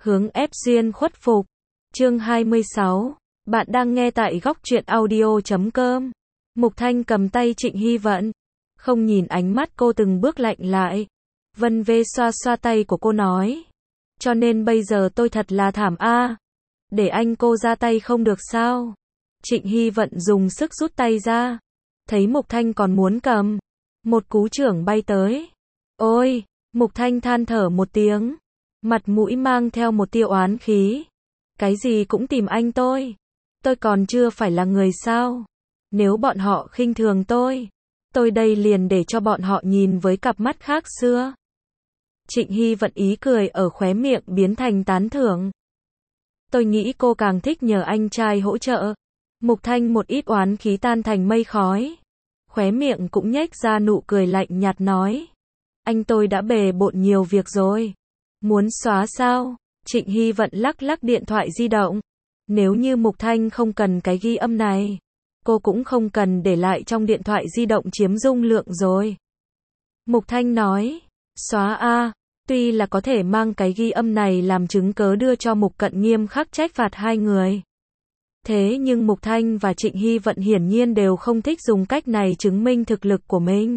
Hướng ép duyên khuất phục. Chương 26. Bạn đang nghe tại góc truyện audio.com. Mục Thanh cầm tay Trịnh Hy Vận. Không nhìn ánh mắt cô từng bước lạnh lại. Vân vê xoa xoa tay của cô nói. Cho nên bây giờ tôi thật là thảm a. Để anh cô ra tay không được sao? Trịnh Hy Vận dùng sức rút tay ra. Thấy Mục Thanh còn muốn cầm. Một cú chưởng bay tới. Ôi! Mục Thanh than thở một tiếng. Mặt mũi mang theo một tia oán khí. Cái gì cũng tìm anh tôi. Tôi còn chưa phải là người sao? Nếu bọn họ khinh thường tôi đây liền để cho bọn họ nhìn với cặp mắt khác xưa. Trịnh Hy Vận ý cười ở khóe miệng biến thành tán thưởng. Tôi nghĩ cô càng thích nhờ anh trai hỗ trợ. Mục Thanh một ít oán khí tan thành mây khói. Khóe miệng cũng nhếch ra nụ cười lạnh nhạt nói. Anh tôi đã bề bộn nhiều việc rồi. Muốn xóa sao? Trịnh Hy Vận lắc lắc điện thoại di động. Nếu như Mục Thanh không cần cái ghi âm này, cô cũng không cần để lại trong điện thoại di động chiếm dung lượng rồi. Mục Thanh nói, xóa a, tuy là có thể mang cái ghi âm này làm chứng cớ đưa cho Mục Cận nghiêm khắc trách phạt hai người. Thế nhưng Mục Thanh và Trịnh Hy Vận hiển nhiên đều không thích dùng cách này chứng minh thực lực của mình.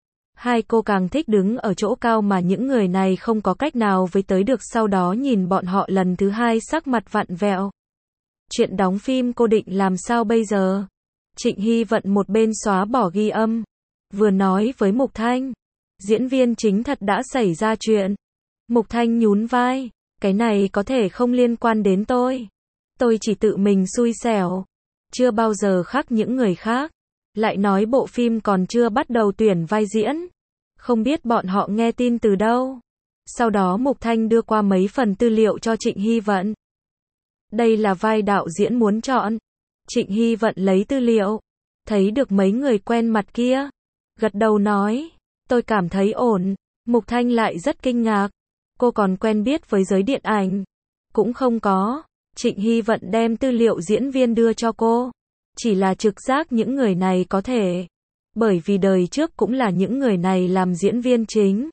Hai cô càng thích đứng ở chỗ cao mà những người này không có cách nào với tới được, sau đó nhìn bọn họ lần thứ hai sắc mặt vặn vẹo. Chuyện đóng phim cô định làm sao bây giờ? Trịnh Hy Vận một bên xóa bỏ ghi âm, vừa nói với Mục Thanh. Diễn viên chính thật đã xảy ra chuyện. Mục Thanh nhún vai. Cái này có thể không liên quan đến tôi. Tôi chỉ tự mình xui xẻo. Chưa bao giờ khác những người khác. Lại nói bộ phim còn chưa bắt đầu tuyển vai diễn. Không biết bọn họ nghe tin từ đâu. Sau đó Mục Thanh đưa qua mấy phần tư liệu cho Trịnh Hy Vận. Đây là vai đạo diễn muốn chọn. Trịnh Hy Vận lấy tư liệu. Thấy được mấy người quen mặt kia. Gật đầu nói. Tôi cảm thấy ổn. Mục Thanh lại rất kinh ngạc. Cô còn quen biết với giới điện ảnh. Cũng không có. Trịnh Hy Vận đem tư liệu diễn viên đưa cho cô. Chỉ là trực giác những người này có thể. Bởi vì đời trước cũng là những người này làm diễn viên chính.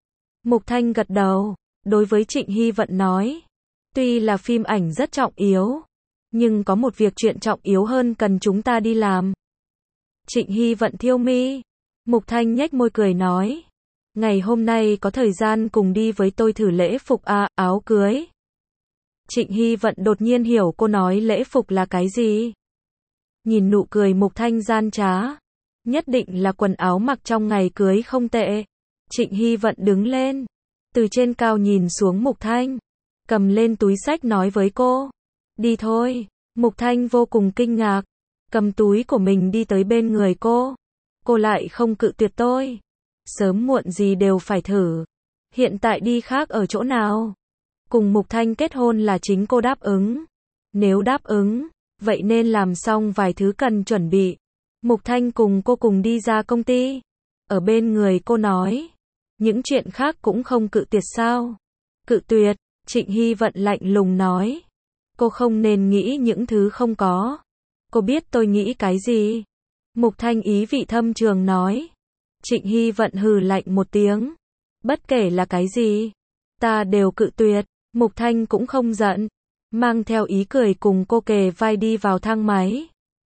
Mục Thanh gật đầu. Đối với Trịnh Hy Vận nói. Tuy là phim ảnh rất trọng yếu. Nhưng có một việc chuyện trọng yếu hơn cần chúng ta đi làm. Trịnh Hy Vận thiêu mi. Mục Thanh nhếch môi cười nói. Ngày hôm nay có thời gian cùng đi với tôi thử lễ phục áo cưới. Trịnh Hy Vận đột nhiên hiểu cô nói lễ phục là cái gì. Nhìn nụ cười Mục Thanh gian trá. Nhất định là quần áo mặc trong ngày cưới không tệ. Trịnh Hy Vận đứng lên. Từ trên cao nhìn xuống Mục Thanh. Cầm lên túi xách nói với cô. Đi thôi. Mục Thanh vô cùng kinh ngạc. Cầm túi của mình đi tới bên người cô. Cô lại không cự tuyệt tôi. Sớm muộn gì đều phải thử. Hiện tại đi khác ở chỗ nào? Cùng Mục Thanh kết hôn là chính cô đáp ứng. Nếu đáp ứng, vậy nên làm xong vài thứ cần chuẩn bị. Mục Thanh cùng cô cùng đi ra công ty. Ở bên người cô nói. Những chuyện khác cũng không cự tuyệt sao? Cự tuyệt, Trịnh Hy Vận lạnh lùng nói. Cô không nên nghĩ những thứ không có. Cô biết tôi nghĩ cái gì? Mục Thanh ý vị thâm trường nói. Trịnh Hy Vận hừ lạnh một tiếng. Bất kể là cái gì, ta đều cự tuyệt. Mục Thanh cũng không giận. Mang theo ý cười cùng cô kề vai đi vào thang máy.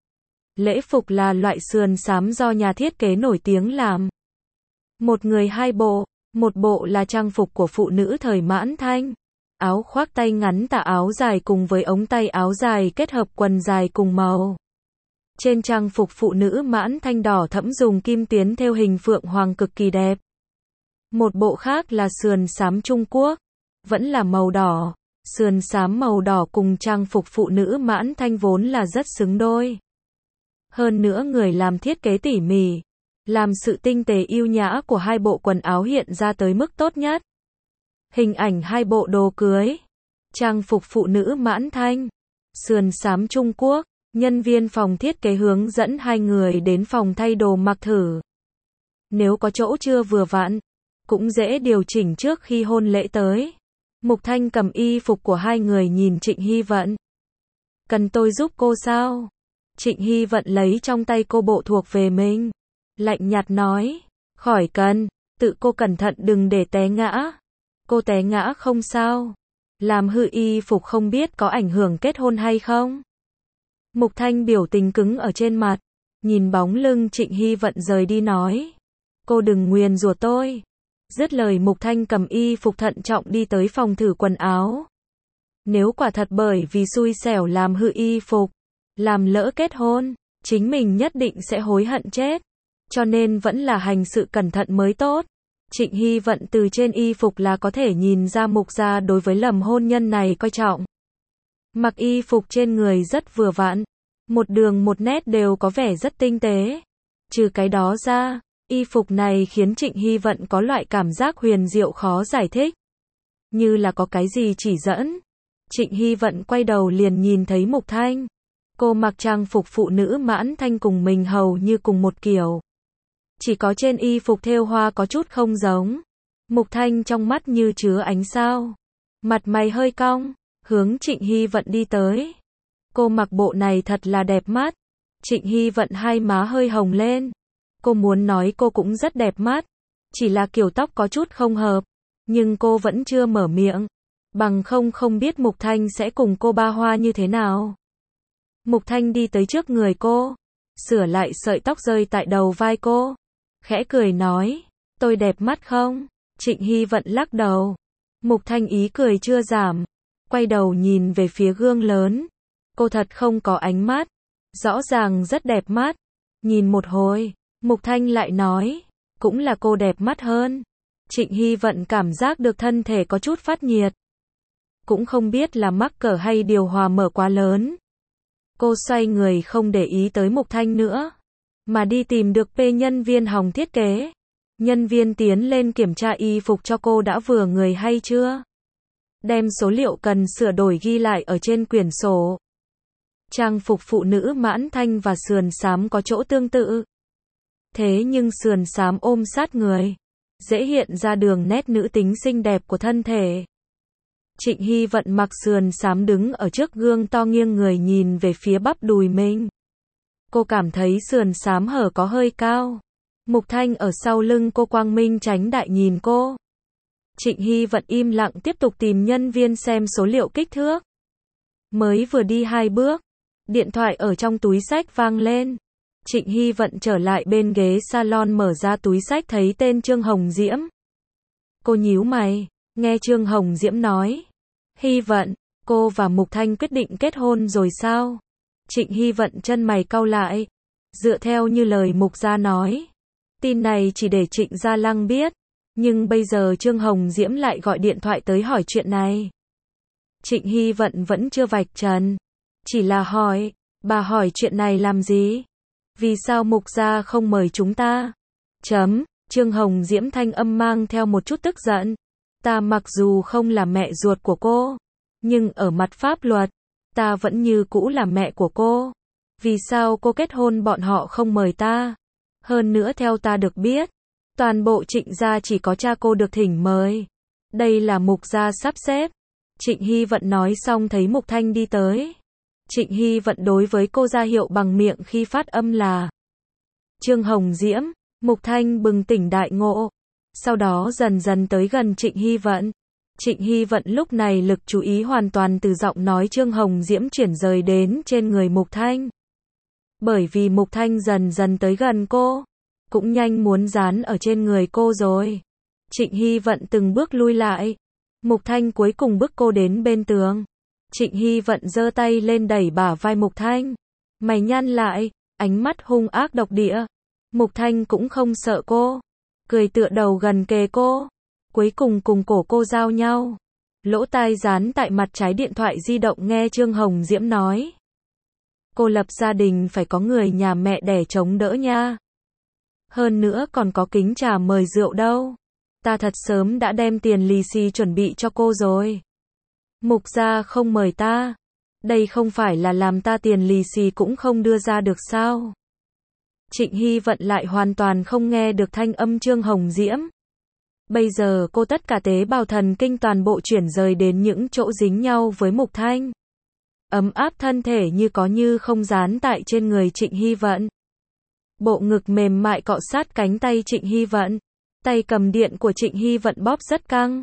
Lễ phục là loại sườn xám do nhà thiết kế nổi tiếng làm. Một người hai bộ. Một bộ là trang phục của phụ nữ thời Mãn Thanh. Áo khoác tay ngắn tà áo dài cùng với ống tay áo dài kết hợp quần dài cùng màu. Trên trang phục phụ nữ Mãn Thanh đỏ thẫm dùng kim tuyến thêu hình phượng hoàng cực kỳ đẹp. Một bộ khác là sườn xám Trung Quốc. Vẫn là màu đỏ. Sườn xám màu đỏ cùng trang phục phụ nữ Mãn Thanh vốn là rất xứng đôi. Hơn nữa người làm thiết kế tỉ mỉ. Làm sự tinh tế yêu nhã của hai bộ quần áo hiện ra tới mức tốt nhất. Hình ảnh hai bộ đồ cưới. Trang phục phụ nữ Mãn Thanh. Sườn xám Trung Quốc. Nhân viên phòng thiết kế hướng dẫn hai người đến phòng thay đồ mặc thử. Nếu có chỗ chưa vừa vặn, cũng dễ điều chỉnh trước khi hôn lễ tới. Mục Thanh cầm y phục của hai người nhìn Trịnh Hy Vận. Cần tôi giúp cô sao? Trịnh Hy Vận lấy trong tay cô bộ thuộc về mình. Lạnh nhạt nói. Khỏi cần, tự cô cẩn thận đừng để té ngã. Cô té ngã không sao. Làm hư y phục không biết có ảnh hưởng kết hôn hay không? Mục Thanh biểu tình cứng ở trên mặt, nhìn bóng lưng Trịnh Hy Vận rời đi nói. Cô đừng nguyền rủa tôi. Dứt lời Mục Thanh cầm y phục thận trọng đi tới phòng thử quần áo. Nếu quả thật bởi vì xui xẻo làm hư y phục, làm lỡ kết hôn, chính mình nhất định sẽ hối hận chết. Cho nên vẫn là hành sự cẩn thận mới tốt. Trịnh Hy Vận từ trên y phục là có thể nhìn ra Mục gia đối với lầm hôn nhân này coi trọng. Mặc y phục trên người rất vừa vặn, một đường một nét đều có vẻ rất tinh tế. Trừ cái đó ra, y phục này khiến Trịnh Hy Vận có loại cảm giác huyền diệu khó giải thích. Như là có cái gì chỉ dẫn. Trịnh Hy Vận quay đầu liền nhìn thấy Mục Thanh. Cô mặc trang phục phụ nữ mãn thanh cùng mình hầu như cùng một kiểu. Chỉ có trên y phục thêu hoa có chút không giống. Mục Thanh trong mắt như chứa ánh sao. Mặt mày hơi cong, hướng Trịnh Hy Vận đi tới. Cô mặc bộ này thật là đẹp mắt. Trịnh Hy Vận hai má hơi hồng lên. Cô muốn nói cô cũng rất đẹp mắt. Chỉ là kiểu tóc có chút không hợp. Nhưng cô vẫn chưa mở miệng. Bằng không biết Mục Thanh sẽ cùng cô ba hoa như thế nào. Mục Thanh đi tới trước người cô. Sửa lại sợi tóc rơi tại đầu vai cô. Khẽ cười nói. Tôi đẹp mắt không? Trịnh Hy Vận lắc đầu. Mục Thanh ý cười chưa giảm. Quay đầu nhìn về phía gương lớn. Cô thật không có ánh mắt. Rõ ràng rất đẹp mắt. Nhìn một hồi, Mục Thanh lại nói. Cũng là cô đẹp mắt hơn. Trịnh Hy Vận cảm giác được thân thể có chút phát nhiệt. Cũng không biết là mắc cỡ hay điều hòa mở quá lớn. Cô xoay người không để ý tới Mục Thanh nữa. Mà đi tìm được P nhân viên Hồng thiết kế. Nhân viên tiến lên kiểm tra y phục cho cô đã vừa người hay chưa. Đem số liệu cần sửa đổi ghi lại ở trên quyển sổ. Trang phục phụ nữ mãn thanh và sườn xám có chỗ tương tự. Thế nhưng sườn xám ôm sát người. Dễ hiện ra đường nét nữ tính xinh đẹp của thân thể. Trịnh Hy Vận mặc sườn xám đứng ở trước gương to nghiêng người nhìn về phía bắp đùi mình. Cô cảm thấy sườn xám hở có hơi cao. Mục Thanh ở sau lưng cô quang minh tránh đại nhìn cô. Trịnh Hy Vận im lặng tiếp tục tìm nhân viên xem số liệu kích thước. Mới vừa đi 2 bước, điện thoại ở trong túi xách vang lên. Trịnh Hy Vận trở lại bên ghế salon mở ra túi xách thấy tên Trương Hồng Diễm. Cô nhíu mày, nghe Trương Hồng Diễm nói. Hy Vận, cô và Mục Thanh quyết định kết hôn rồi sao? Trịnh Hy Vận chân mày cau lại. Dựa theo như lời Mục gia nói. Tin này chỉ để Trịnh Gia Lăng biết. Nhưng bây giờ Trương Hồng Diễm lại gọi điện thoại tới hỏi chuyện này. Trịnh Hy Vận vẫn chưa vạch trần. Chỉ là hỏi, bà hỏi chuyện này làm gì? Vì sao Mục gia không mời chúng ta? Trương Hồng Diễm thanh âm mang theo một chút tức giận. Ta mặc dù không là mẹ ruột của cô, nhưng ở mặt pháp luật, ta vẫn như cũ là mẹ của cô. Vì sao cô kết hôn bọn họ không mời ta? Hơn nữa theo ta được biết, toàn bộ Trịnh gia chỉ có cha cô được thỉnh mời. Đây là Mục gia sắp xếp. Trịnh Hy Vận nói xong thấy Mục Thanh đi tới. Trịnh Hy Vận đối với cô ra hiệu bằng miệng khi phát âm là Trương Hồng Diễm. Mục Thanh bừng tỉnh đại ngộ. Sau đó dần dần tới gần Trịnh Hy Vận. Trịnh Hy Vận lúc này lực chú ý hoàn toàn từ giọng nói Trương Hồng Diễm chuyển rời đến trên người Mục Thanh. Bởi vì Mục Thanh dần dần tới gần cô, cũng nhanh muốn dán ở trên người cô rồi. Trịnh Hy Vận từng bước lui lại. Mục Thanh cuối cùng bước cô đến bên tường. Trịnh Hy Vận giơ tay lên đẩy bả vai Mục Thanh. Mày nhăn lại, ánh mắt hung ác độc địa. Mục Thanh cũng không sợ cô. Cười tựa đầu gần kề cô. Cuối cùng cùng cổ cô giao nhau. Lỗ tai dán tại mặt trái điện thoại di động nghe Trương Hồng Diễm nói. Cô lập gia đình phải có người nhà mẹ đẻ chống đỡ nha. Hơn nữa còn có kính trà mời rượu đâu. Ta thật sớm đã đem tiền lì xì chuẩn bị cho cô rồi. Mục gia không mời ta. Đây không phải là làm ta tiền lì xì cũng không đưa ra được sao? Trịnh Hy Vận lại hoàn toàn không nghe được thanh âm Trương Hồng Diễm. Bây giờ cô tất cả tế bào thần kinh toàn bộ chuyển rời đến những chỗ dính nhau với Mục Thanh. Ấm áp thân thể như có như không dán tại trên người Trịnh Hy Vận. Bộ ngực mềm mại cọ sát cánh tay Trịnh Hy Vận. Tay cầm điện của Trịnh Hy Vận bóp rất căng.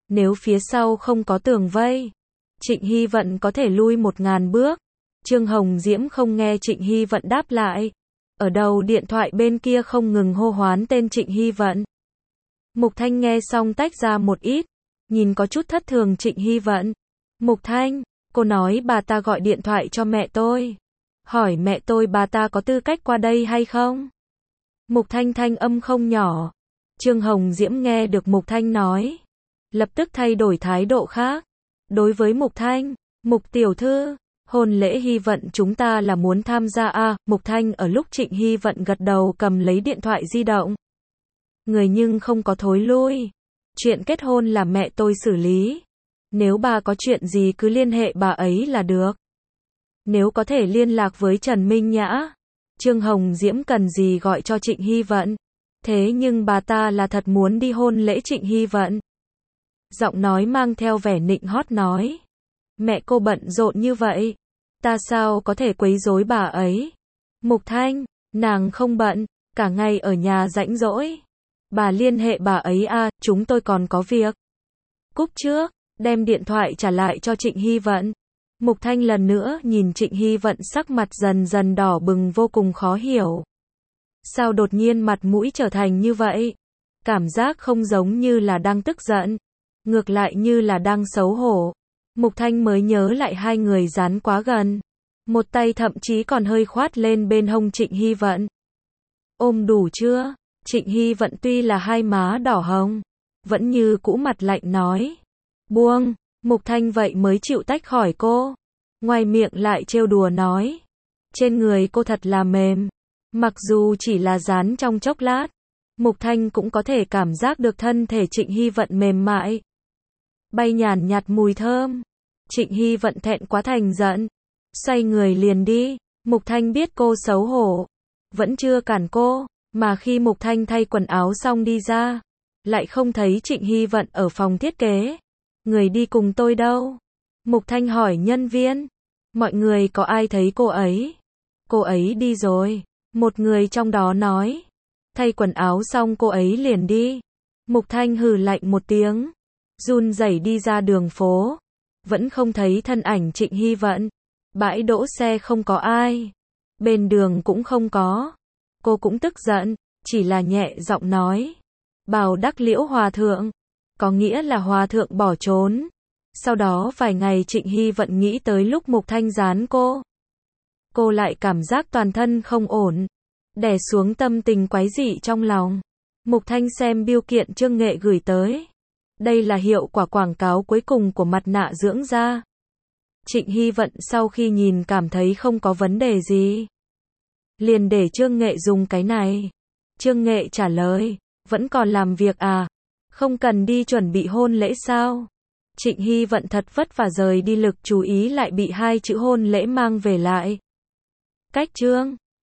Nếu phía sau không có tường vây, Trịnh Hy Vận có thể lui 1000 bước. Trương Hồng Diễm không nghe Trịnh Hy Vận đáp lại. Ở đầu điện thoại bên kia không ngừng hô hoán tên Trịnh Hy Vận. Mục Thanh nghe xong tách ra một ít, nhìn có chút thất thường Trịnh Hy Vận. Mục Thanh, cô nói bà ta gọi điện thoại cho mẹ tôi. Hỏi mẹ tôi bà ta có tư cách qua đây hay không? Mục Thanh thanh âm không nhỏ. Trương Hồng Diễm nghe được Mục Thanh nói, lập tức thay đổi thái độ khác. Đối với Mục Thanh, Mục tiểu thư, hôn lễ Hy Vận chúng ta là muốn tham gia à? Mục Thanh ở lúc Trịnh Hy Vận gật đầu cầm lấy điện thoại di động. Người nhưng không có thối lui. Chuyện kết hôn là mẹ tôi xử lý. Nếu bà có chuyện gì cứ liên hệ bà ấy là được. Nếu có thể liên lạc với Trần Minh Nhã, Trương Hồng Diễm cần gì gọi cho Trịnh Hy Vận. Thế nhưng bà ta là thật muốn đi hôn lễ Trịnh Hy Vận. Giọng nói mang theo vẻ nịnh hót nói. Mẹ cô bận rộn như vậy, ta sao có thể quấy rối bà ấy. Mục Thanh, nàng không bận, cả ngày ở nhà rảnh rỗi. Bà liên hệ bà ấy à, chúng tôi còn có việc. Cúp trước, đem điện thoại trả lại cho Trịnh Hy Vận. Mục Thanh lần nữa nhìn Trịnh Hy Vận sắc mặt dần dần đỏ bừng vô cùng khó hiểu. Sao đột nhiên mặt mũi trở thành như vậy? Cảm giác không giống như là đang tức giận, ngược lại như là đang xấu hổ. Mục Thanh mới nhớ lại hai người dán quá gần. Một tay thậm chí còn hơi khoát lên bên hông Trịnh Hy Vận. Ôm đủ chưa? Trịnh Hy Vận tuy là hai má đỏ hồng, vẫn như cũ mặt lạnh nói. Buông, Mục Thanh vậy mới chịu tách khỏi cô. Ngoài miệng lại trêu đùa nói. Trên người cô thật là mềm. Mặc dù chỉ là dán trong chốc lát, Mục Thanh cũng có thể cảm giác được thân thể Trịnh Hy Vận mềm mại. Bay nhàn nhạt mùi thơm. Trịnh Hy Vận thẹn quá thành giận. Xoay người liền đi. Mục Thanh biết cô xấu hổ. Vẫn chưa cản cô. Mà khi Mục Thanh thay quần áo xong đi ra, lại không thấy Trịnh Hy Vận ở phòng thiết kế. Người đi cùng tôi đâu? Mục Thanh hỏi nhân viên. Mọi người có ai thấy cô ấy? Cô ấy đi rồi. Một người trong đó nói. Thay quần áo xong cô ấy liền đi. Mục Thanh hừ lạnh một tiếng. Run rẩy đi ra đường phố. Vẫn không thấy thân ảnh Trịnh Hy Vận. Bãi đỗ xe không có ai. Bên đường cũng không có. Cô cũng tức giận, chỉ là nhẹ giọng nói. Bào Đắc Liễu Hòa Thượng. Có nghĩa là Hòa Thượng bỏ trốn. Sau đó vài ngày Trịnh Hy Vận nghĩ tới lúc Mục Thanh dán cô. Cô lại cảm giác toàn thân không ổn. Đè xuống tâm tình quái dị trong lòng. Mục Thanh xem bưu kiện Trương Nghệ gửi tới. Đây là hiệu quả quảng cáo cuối cùng của mặt nạ dưỡng da. Trịnh Hy Vận sau khi nhìn cảm thấy không có vấn đề gì. Liền để Trương Nghệ dùng cái này. Trương Nghệ trả lời. Vẫn còn làm việc à? Không cần đi chuẩn bị hôn lễ sao? Trịnh Hy Vận thật vất vả rời đi lực chú ý lại bị hai chữ hôn lễ mang về lại. Cách Trương